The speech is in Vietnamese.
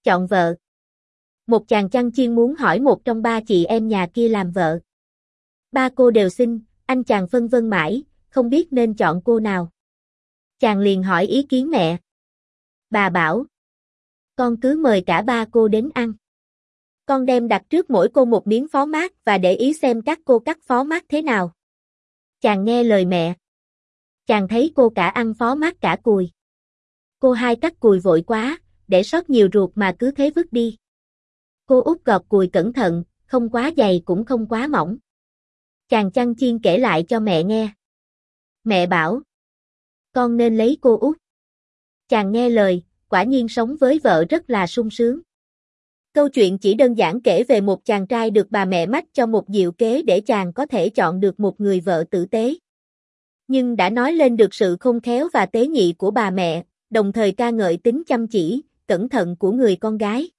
Chọn vợ. Một chàng chăn chiên muốn hỏi một trong ba chị em nhà kia làm vợ. Ba cô đều xinh, anh chàng phân vân mãi, không biết nên chọn cô nào. Chàng liền hỏi ý kiến mẹ. Bà bảo, con cứ mời cả ba cô đến ăn. Con đem đặt trước mỗi cô một miếng phó mát và để ý xem các cô cắt phó mát thế nào. Chàng nghe lời mẹ. Chàng thấy cô cả ăn phó mát cả cùi. Cô hai cắt cùi vội quá, để sót nhiều ruột mà cứ thế vứt đi. Cô út gọt cùi cẩn thận, không quá dày cũng không quá mỏng. Chàng chăn chiên kể lại cho mẹ nghe. Mẹ bảo, con nên lấy cô út. Chàng nghe lời, quả nhiên sống với vợ rất là sung sướng. Câu chuyện chỉ đơn giản kể về một chàng trai được bà mẹ mách cho một diệu kế để chàng có thể chọn được một người vợ tử tế. Nhưng đã nói lên được sự khôn khéo và tế nhị của bà mẹ, đồng thời ca ngợi tính chăm chỉ, cẩn thận của người con gái.